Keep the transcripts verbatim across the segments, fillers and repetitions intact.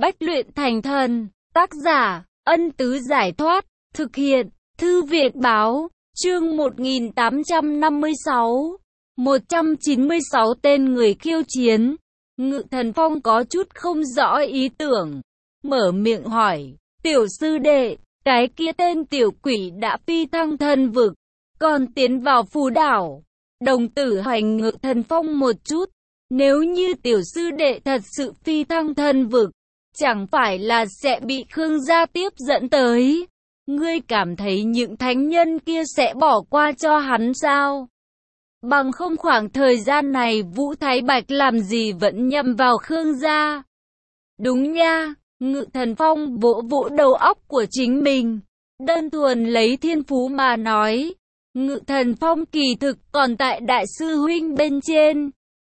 Bách luyện thành thần. Tác giả, Ân Tứ Giải Thoát. Thực hiện, Thư viện Báo. Chương một nghìn tám trăm năm mươi sáu. một trăm chín mươi sáu tên người khiêu chiến. Ngự Thần Phong có chút không rõ ý tưởng. Mở miệng hỏi, tiểu sư đệ, cái kia tên tiểu quỷ đã phi thăng thần vực, còn tiến vào phù đảo. Đồng tử hành Ngự Thần Phong một chút. Nếu như tiểu sư đệ thật sự phi thăng thần vực, chẳng phải là sẽ bị Khương gia tiếp dẫn tới. Ngươi cảm thấy những thánh nhân kia sẽ bỏ qua cho hắn sao? Bằng không khoảng thời gian này Vũ Thái Bạch làm gì vẫn nhầm vào Khương gia. Đúng nha, Ngự Thần Phong vỗ vỗ đầu óc của chính mình. Đơn thuần lấy thiên phú mà nói, Ngự Thần Phong kỳ thực còn tại đại sư huynh bên trên.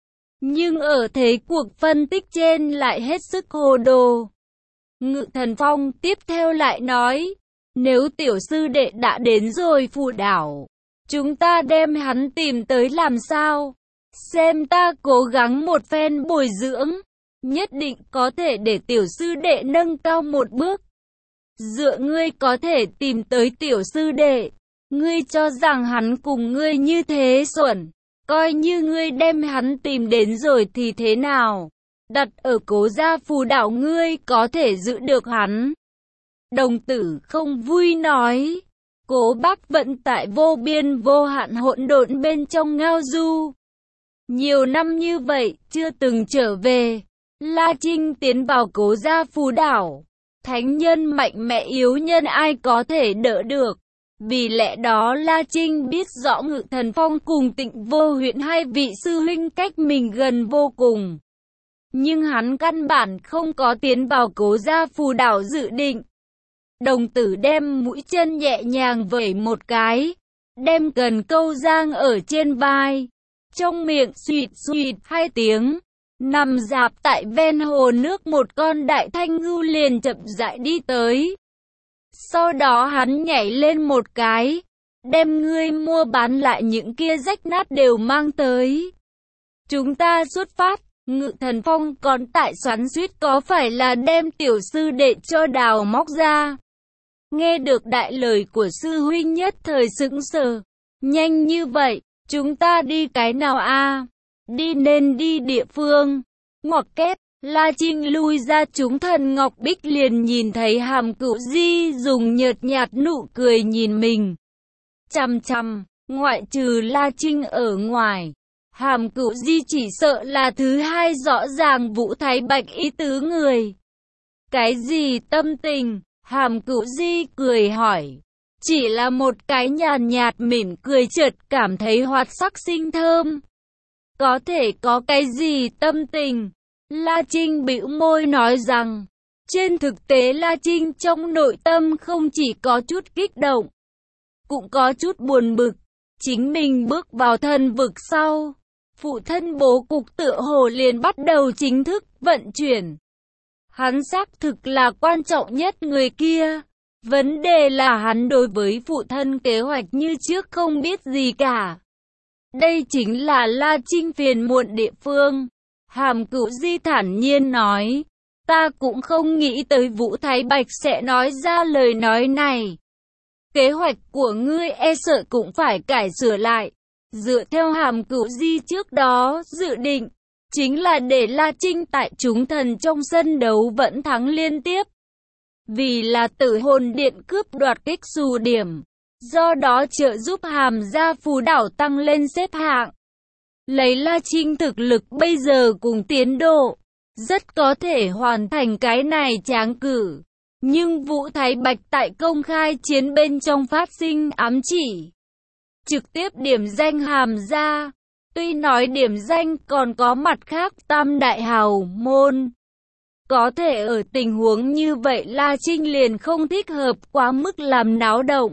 Nhưng ở thế cuộc phân tích trên lại hết sức hồ đồ. Ngự Thần Phong tiếp theo lại nói, nếu tiểu sư đệ đã đến rồi phù đảo, chúng ta đem hắn tìm tới làm sao? Xem ta cố gắng một phen bồi dưỡng, nhất định có thể để tiểu sư đệ nâng cao một bước. Dựa ngươi có thể tìm tới tiểu sư đệ, ngươi cho rằng hắn cùng ngươi như thế xuẩn, coi như ngươi đem hắn tìm đến rồi thì thế nào? Đặt ở Cố gia phù đảo ngươi có thể giữ được hắn. Đồng tử không vui nói, Cố Bác vẫn tại vô biên vô hạn hỗn độn bên trong ngao du. Nhiều năm như vậy chưa từng trở về. La Trinh tiến vào Cố gia phù đảo, thánh nhân mạnh mẽ yếu nhân ai có thể đỡ được. Vì lẽ đó La Trinh biết rõ Ngự Thần Phong cùng Tịnh Vô Huyễn hai vị sư huynh cách mình gần vô cùng. Nhưng hắn căn bản không có tiến vào Cố gia phù đảo dự định. Đồng tử đem mũi chân nhẹ nhàng vẩy một cái, đem cần câu giang ở trên vai, trong miệng suỵt suỵt hai tiếng, nằm rạp tại ven hồ nước một con đại thanh ngưu liền chậm rãi đi tới. Sau đó hắn nhảy lên một cái, đem ngươi mua bán lại những kia rách nát đều mang tới. Chúng ta xuất phát. Ngự Thần Phong còn tại xoắn xuýt có phải là đem tiểu sư đệ cho đào móc ra. Nghe được đại lời của sư huynh nhất thời sững sờ. Nhanh như vậy, chúng ta đi cái nào a? Đi nên đi địa phương. Ngoặc kép, La Trinh lui ra chúng thần Ngọc Bích liền nhìn thấy Hàm Cửu Di dùng nhợt nhạt nụ cười nhìn mình. Chằm chằm, ngoại trừ La Trinh ở ngoài, Hàm Cửu Di chỉ sợ là thứ hai rõ ràng Vũ Thái Bạch ý tứ người. Cái gì tâm tình? Hàm Cửu Di cười hỏi. Chỉ là một cái nhàn nhạt mỉm cười chợt cảm thấy hoạt sắc sinh thơm. Có thể có cái gì tâm tình? La Trinh bĩu môi nói rằng, trên thực tế La Trinh trong nội tâm không chỉ có chút kích động, cũng có chút buồn bực. Chính mình bước vào thần vực sau, phụ thân bố cục tựa hồ liền bắt đầu chính thức vận chuyển. Hắn xác thực là quan trọng nhất người kia. Vấn đề là hắn đối với phụ thân kế hoạch như trước không biết gì cả. Đây chính là La Trinh phiền muộn địa phương. Hàm Cửu Di thản nhiên nói, ta cũng không nghĩ tới Vũ Thái Bạch sẽ nói ra lời nói này. Kế hoạch của ngươi e sợ cũng phải cải sửa lại. Dựa theo Hàm Cửu Di trước đó dự định, chính là để La Trinh tại chúng thần trong sân đấu vẫn thắng liên tiếp. Vì là Tử Hồn Điện cướp đoạt kích xù điểm, do đó trợ giúp Hàm gia phù đảo tăng lên xếp hạng. Lấy La Trinh thực lực bây giờ cùng tiến độ, rất có thể hoàn thành cái này tráng cử. Nhưng Vũ Thái Bạch tại công khai chiến bên trong phát sinh ám chỉ, trực tiếp điểm danh Hàm gia. Tuy nói điểm danh còn có mặt khác tam đại hào môn. Có thể ở tình huống như vậy La Trinh liền không thích hợp quá mức làm náo động.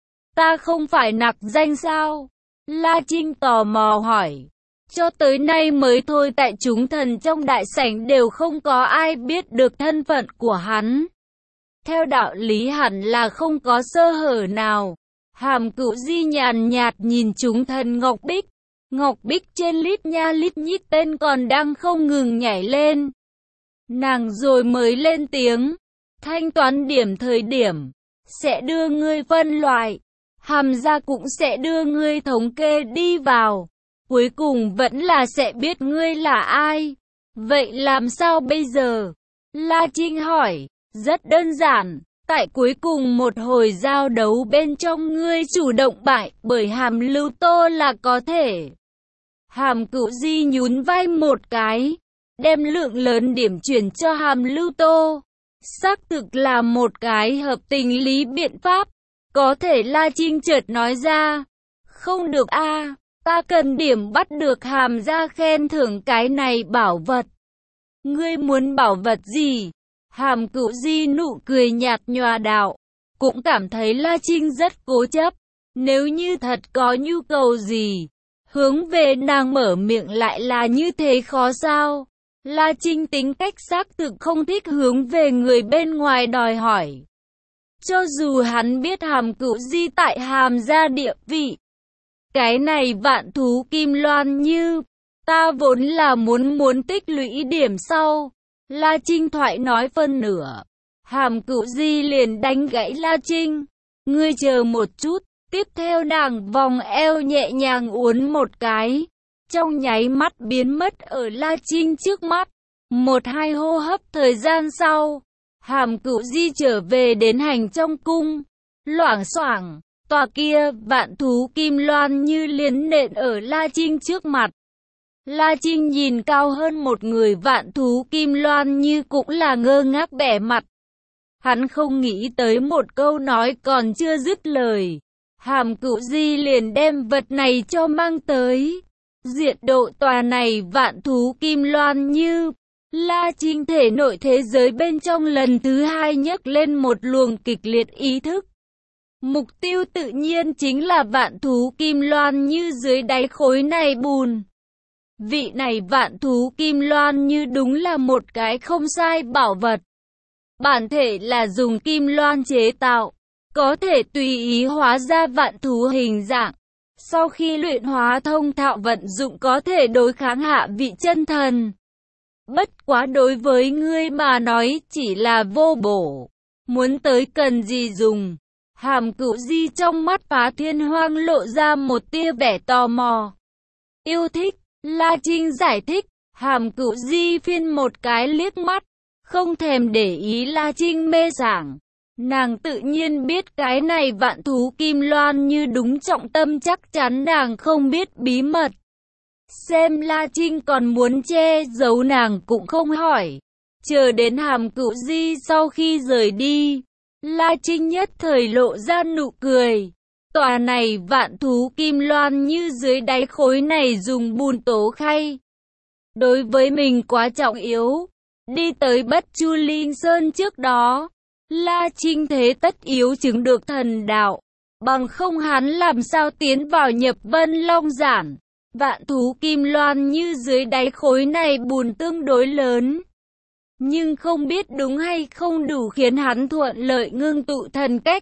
Ta không phải nặc danh sao? La Trinh tò mò hỏi. Cho tới nay mới thôi tại chúng thần trong đại sảnh đều không có ai biết được thân phận của hắn. Theo đạo lý hẳn là không có sơ hở nào. Hàm Cửu Di nhàn nhạt nhìn chúng thần Ngọc Bích. Ngọc Bích trên lít nha lít nhít tên còn đang không ngừng nhảy lên. Nàng rồi mới lên tiếng, thanh toán điểm thời điểm, sẽ đưa ngươi phân loại, Hàm gia cũng sẽ đưa ngươi thống kê đi vào, cuối cùng vẫn là sẽ biết ngươi là ai. Vậy làm sao bây giờ? La Trinh hỏi, rất đơn giản, tại cuối cùng một hồi giao đấu bên trong ngươi chủ động bại bởi Hàm Lưu Tô là có thể. Hàm Cửu Di nhún vai một cái, đem lượng lớn điểm chuyển cho Hàm Lưu Tô. Xác thực là một cái hợp tình lý biện pháp. Có thể La Trinh chợt nói ra, không được a, ta cần điểm bắt được Hàm gia khen thưởng cái này bảo vật. Ngươi muốn bảo vật gì? Hàm Cửu Di nụ cười nhạt nhòa đạo, cũng cảm thấy La Trinh rất cố chấp. Nếu như thật có nhu cầu gì, hướng về nàng mở miệng lại là như thế khó sao? La Trinh tính cách xác thực không thích hướng về người bên ngoài đòi hỏi. Cho dù hắn biết Hàm Cửu Di tại Hàm gia địa vị, cái này vạn thú kim loan như, ta vốn là muốn muốn tích lũy điểm sau. La Trinh thoại nói phân nửa, Hàm Cửu Di liền đánh gãy La Trinh, ngươi chờ một chút. Tiếp theo nàng vòng eo nhẹ nhàng uốn một cái, trong nháy mắt biến mất ở La Trinh trước mắt. Một hai hô hấp thời gian sau, Hàm Cửu Di trở về đến hành trong cung. Loảng xoảng, tòa kia vạn thú kim loan như liến nện ở La Trinh trước mặt. La Trinh nhìn cao hơn một người vạn thú kim loan như cũng là ngơ ngác bẻ mặt. Hắn không nghĩ tới một câu nói còn chưa dứt lời, Hàm Cửu Di liền đem vật này cho mang tới. Diện độ tòa này vạn thú kim loan như, La Trinh thể nội thế giới bên trong lần thứ hai nhấc lên một luồng kịch liệt ý thức. Mục tiêu tự nhiên chính là vạn thú kim loan như dưới đáy khối này bùn. Vị này vạn thú kim loan như đúng là một cái không sai bảo vật. Bản thể là dùng kim loan chế tạo, có thể tùy ý hóa ra vạn thú hình dạng. Sau khi luyện hóa thông thạo vận dụng có thể đối kháng hạ vị chân thần. Bất quá đối với ngươi mà nói chỉ là vô bổ. Muốn tới cần gì dùng? Hàm Cửu Di trong mắt Phá Thiên Hoang lộ ra một tia vẻ tò mò. Yêu thích, La Trinh giải thích. Hàm Cửu Di phiên một cái liếc mắt, không thèm để ý La Trinh mê sảng. Nàng tự nhiên biết cái này vạn thú kim loan như đúng trọng tâm, chắc chắn nàng không biết bí mật. Xem La Trinh còn muốn che giấu nàng cũng không hỏi. Chờ đến Hàm Cửu Di sau khi rời đi, La Trinh nhất thời lộ ra nụ cười. Tòa này vạn thú kim loan như dưới đáy khối này dùng bùn tố khay. Đối với mình quá trọng yếu. Đi tới Bất Chu Linh Sơn trước đó, La Trinh thế tất yếu chứng được thần đạo. Bằng không hắn làm sao tiến vào nhập Vân Long Giản. Vạn thú kim loan như dưới đáy khối này bùn tương đối lớn. Nhưng không biết đúng hay không đủ khiến hắn thuận lợi ngưng tụ thần cách.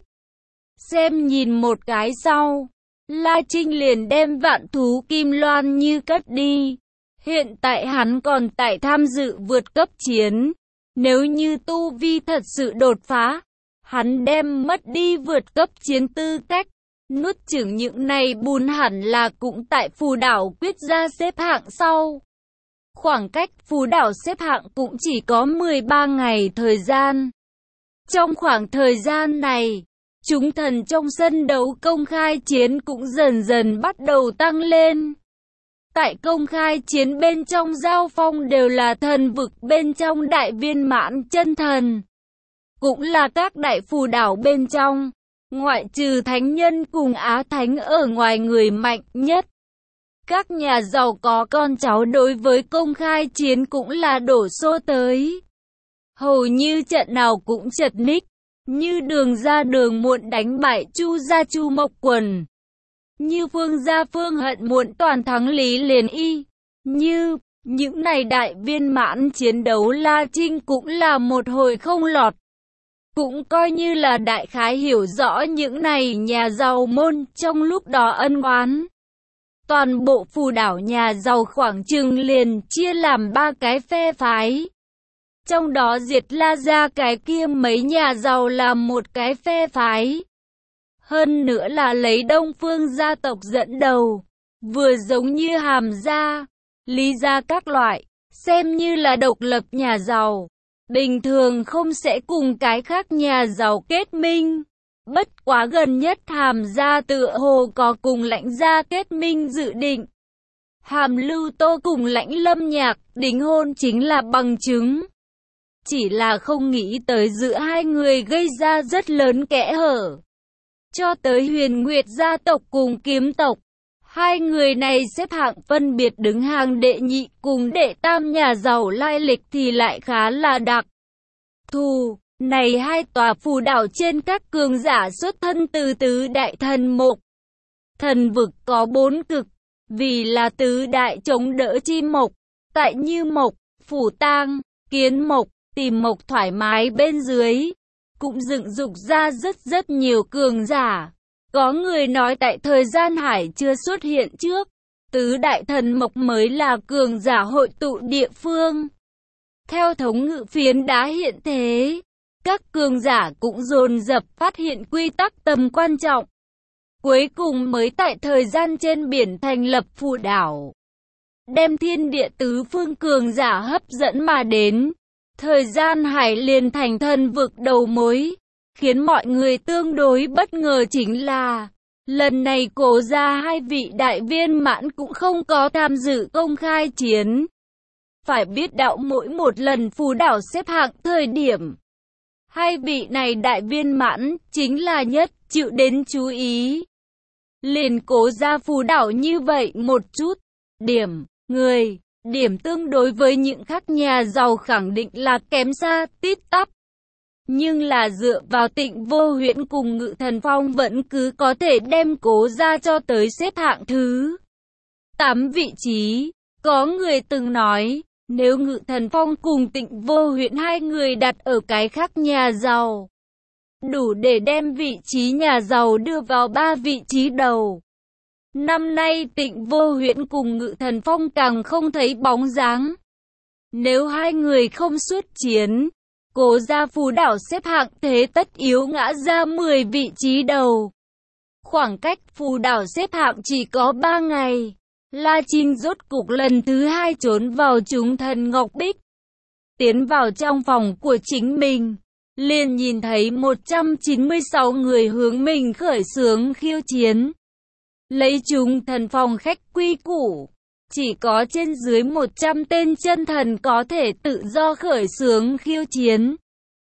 Xem nhìn một cái sau, La Trinh liền đem vạn thú kim loan như cất đi. Hiện tại hắn còn tại tham dự vượt cấp chiến. Nếu như tu vi thật sự đột phá, hắn đem mất đi vượt cấp chiến tư cách. Nuốt chửng những này bùn hẳn là cũng tại phù đảo quyết ra xếp hạng sau. Khoảng cách phù đảo xếp hạng cũng chỉ có mười ba ngày thời gian. Trong khoảng thời gian này, chúng thần trong sân đấu công khai chiến cũng dần dần bắt đầu tăng lên. Tại công khai chiến bên trong giao phong đều là thần vực bên trong đại viên mãn chân thần. Cũng là các đại phù đảo bên trong, ngoại trừ thánh nhân cùng á thánh ở ngoài người mạnh nhất. Các nhà giàu có con cháu đối với công khai chiến cũng là đổ xô tới. Hầu như trận nào cũng chật ních, như Đường ra Đường muộn đánh bại Chu gia Chu Mộc Quần. Như Phương gia Phương Hận muộn toàn thắng Lý Liền Y. Như những này đại viên mãn chiến đấu La Trinh cũng là một hồi không lọt. Cũng coi như là đại khái hiểu rõ những này nhà giàu môn trong lúc đó ân oán. Toàn bộ phù đảo nhà giàu khoảng chừng liền chia làm ba cái phe phái. Trong đó Diệt La gia cái kia mấy nhà giàu là một cái phe phái. Hơn nữa là lấy Đông Phương gia tộc dẫn đầu, vừa giống như Hàm gia, Lý gia các loại, xem như là độc lập nhà giàu. Bình thường không sẽ cùng cái khác nhà giàu kết minh. Bất quá gần nhất Hàm gia tựa hồ có cùng Lãnh gia kết minh dự định. Hàm Lưu Tô cùng Lãnh Lâm Nhạc đính hôn chính là bằng chứng. Chỉ là không nghĩ tới giữa hai người gây ra rất lớn kẽ hở. Cho tới Huyền Nguyệt gia tộc cùng Kiếm tộc, hai người này xếp hạng phân biệt đứng hàng đệ nhị cùng đệ tam nhà giàu lai lịch thì lại khá là đặc thù. Này hai tòa phù đảo trên các cường giả xuất thân từ tứ đại thần mộc. Thần vực có bốn cực, vì là tứ đại chống đỡ chi mộc, tại Như Mộc, Phủ Tang, Kiến Mộc, Tìm Mộc thoải mái bên dưới, cũng dựng dục ra rất rất nhiều cường giả. Có người nói tại thời gian hải chưa xuất hiện trước, tứ đại thần mộc mới là cường giả hội tụ địa phương. Theo thống ngự phiến đã hiện thế, các cường giả cũng dồn dập phát hiện quy tắc tầm quan trọng. Cuối cùng mới tại thời gian trên biển thành lập phù đảo, đem thiên địa tứ phương cường giả hấp dẫn mà đến. Thời gian hải liền thành thần vực đầu mối. Khiến mọi người tương đối bất ngờ chính là, lần này Cố gia hai vị đại viên mãn cũng không có tham dự công khai chiến. Phải biết đạo mỗi một lần phù đảo xếp hạng thời điểm, hai vị này đại viên mãn chính là nhất chịu đến chú ý. Liền Cố gia phù đảo như vậy một chút, điểm, người, điểm tương đối với những khác nhà giàu khẳng định là kém xa tít tắp. Nhưng là dựa vào Tịnh Vô Huyễn cùng Ngự Thần Phong vẫn cứ có thể đem Cố gia cho tới xếp hạng thứ tám vị trí. Có người từng nói, nếu Ngự Thần Phong cùng Tịnh Vô Huyễn hai người đặt ở cái khác nhà giàu, đủ để đem vị trí nhà giàu đưa vào ba vị trí đầu. Năm nay Tịnh Vô Huyễn cùng Ngự Thần Phong càng không thấy bóng dáng. Nếu hai người không xuất chiến, Cố gia phù đảo xếp hạng thế tất yếu ngã ra mười vị trí đầu. Khoảng cách phù đảo xếp hạng chỉ có ba ngày. La Trinh rốt cục lần thứ hai trốn vào chúng thần Ngọc Bích. Tiến vào trong phòng của chính mình, liền nhìn thấy một trăm chín mươi sáu người hướng mình khởi xướng khiêu chiến. Lấy chúng thần phòng khách quy củ, chỉ có trên dưới một trăm tên chân thần có thể tự do khởi xướng khiêu chiến.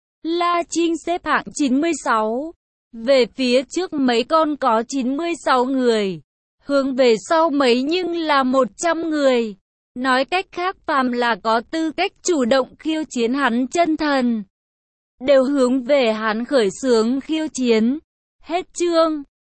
La Trinh xếp hạng chín mươi sáu. Về phía trước mấy con có chín mươi sáu người. Hướng về sau mấy nhưng là một trăm người. Nói cách khác phàm là có tư cách chủ động khiêu chiến hắn chân thần, đều hướng về hắn khởi xướng khiêu chiến. Hết chương.